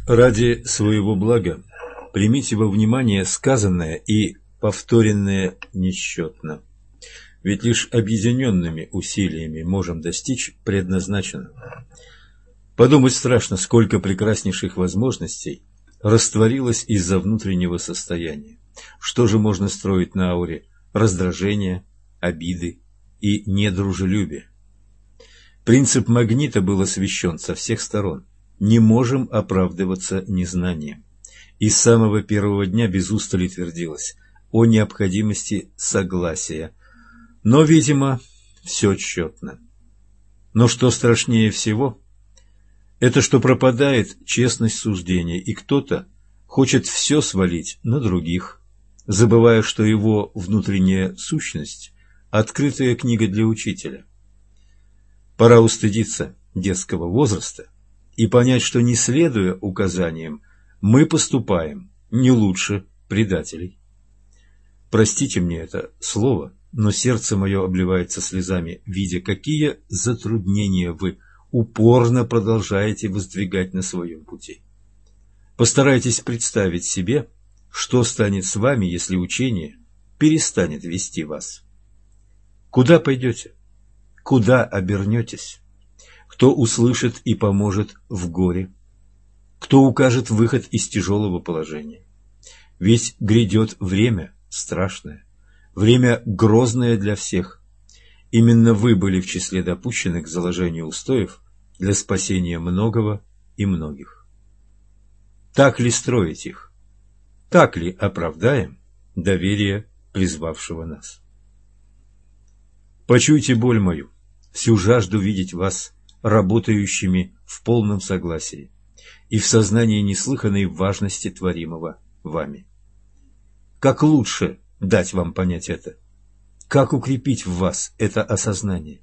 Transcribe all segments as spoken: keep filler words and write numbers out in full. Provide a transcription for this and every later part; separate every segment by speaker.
Speaker 1: Ради своего блага примите во внимание сказанное и повторенное несчетно. Ведь лишь объединенными усилиями можем достичь предназначенного. Подумать страшно, сколько прекраснейших возможностей растворилось из-за внутреннего состояния. Что же можно строить на ауре раздражения, обиды и недружелюбия? Принцип магнита был освещен со всех сторон. Не можем оправдываться незнанием. И с самого первого дня без устали твердилось о необходимости согласия. Но, видимо, все тщетно. Но что страшнее всего, это что пропадает честность суждения, и кто-то хочет все свалить на других, забывая, что его внутренняя сущность – открытая книга для учителя. Пора устыдиться детского возраста и понять, что, не следуя указаниям, мы поступаем не лучше предателей. Простите мне это слово, но сердце мое обливается слезами, видя, какие затруднения вы упорно продолжаете воздвигать на своем пути. Постарайтесь представить себе, что станет с вами, если учение перестанет вести вас. Куда пойдете? Куда обернетесь? Кто услышит и поможет в горе? Кто укажет выход из тяжелого положения? Ведь грядет время страшное, время грозное для всех. Именно вы были в числе допущенных к заложению устоев для спасения многого и многих. Так ли строить их? Так ли оправдаем доверие призвавшего нас? Почуйте боль мою, всю жажду видеть вас работающими в полном согласии и в сознании неслыханной важности творимого вами. Как лучше дать вам понять это? Как укрепить в вас это осознание?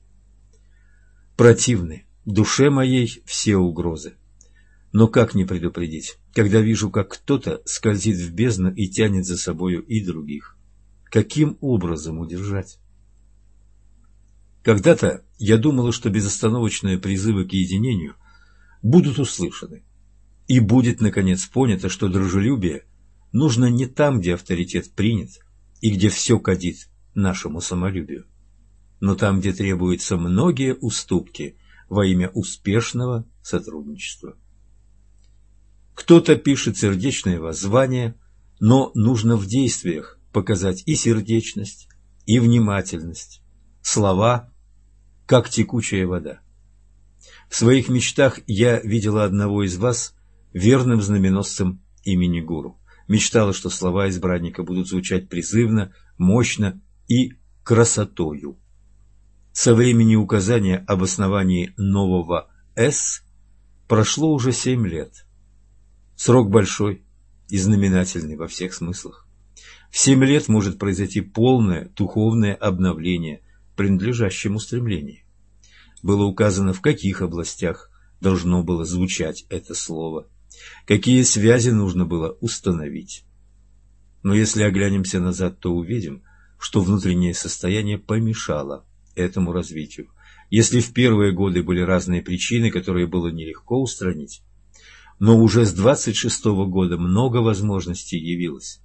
Speaker 1: Противны душе моей все угрозы. Но как не предупредить, когда вижу, как кто-то скользит в бездну и тянет за собою и других? Каким образом удержать? Когда-то я думала, что безостановочные призывы к единению будут услышаны, и будет, наконец, понято, что дружелюбие нужно не там, где авторитет принят и где все кадит нашему самолюбию, но там, где требуются многие уступки во имя успешного сотрудничества. Кто-то пишет сердечное воззвание, но нужно в действиях показать и сердечность, и внимательность. Слова – как текучая вода. В своих мечтах я видела одного из вас верным знаменосцем имени Гуру. Мечтала, что слова избранника будут звучать призывно, мощно и красотою. Со времени указания об основании нового «С» прошло уже семь лет. Срок большой и знаменательный во всех смыслах. В семь лет может произойти полное духовное обновление, принадлежащему стремлению. Было указано, в каких областях должно было звучать это слово, какие связи нужно было установить. Но если оглянемся назад, то увидим, что внутреннее состояние помешало этому развитию. Если в первые годы были разные причины, которые было нелегко устранить, но уже с двадцать шестого года много возможностей явилось.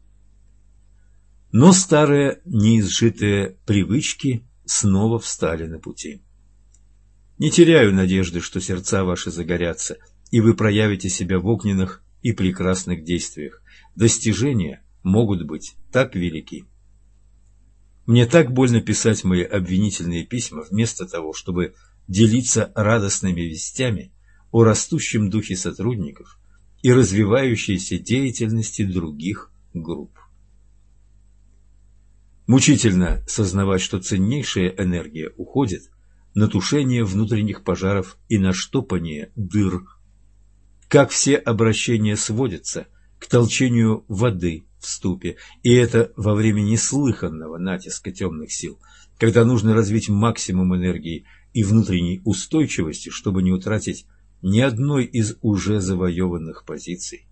Speaker 1: Но старые неизжитые привычки снова встали на пути. Не теряю надежды, что сердца ваши загорятся, и вы проявите себя в огненных и прекрасных действиях. Достижения могут быть так велики. Мне так больно писать мои обвинительные письма, вместо того, чтобы делиться радостными вестями о растущем духе сотрудников и развивающейся деятельности других групп. Мучительно сознавать, что ценнейшая энергия уходит на тушение внутренних пожаров и на штопание дыр. Как все обращения сводятся к толчению воды в ступе, и это во время неслыханного натиска темных сил, когда нужно развить максимум энергии и внутренней устойчивости, чтобы не утратить ни одной из уже завоеванных позиций.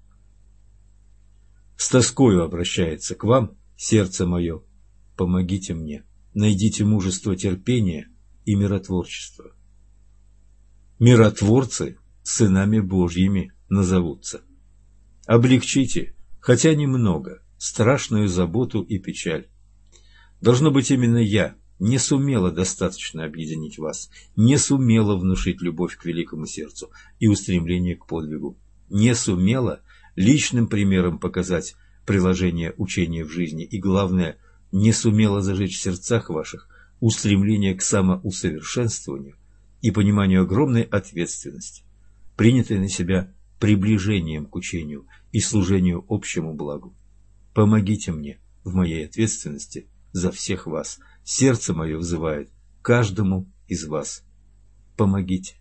Speaker 1: С тоскою обращается к вам сердце мое. Помогите мне, найдите мужество терпения и миротворчество. Миротворцы сынами Божьими назовутся. облегчите, хотя немного, страшную заботу и печаль. Должно быть, именно я не сумела достаточно объединить вас, не сумела внушить любовь к великому сердцу и устремление к подвигу, не сумела личным примером показать приложение учения в жизни и, главное, не сумела зажечь в сердцах ваших устремление к самоусовершенствованию и пониманию огромной ответственности, принятой на себя приближением к учению и служению общему благу. Помогите мне в моей ответственности за всех вас. Сердце мое взывает каждому из вас. Помогите.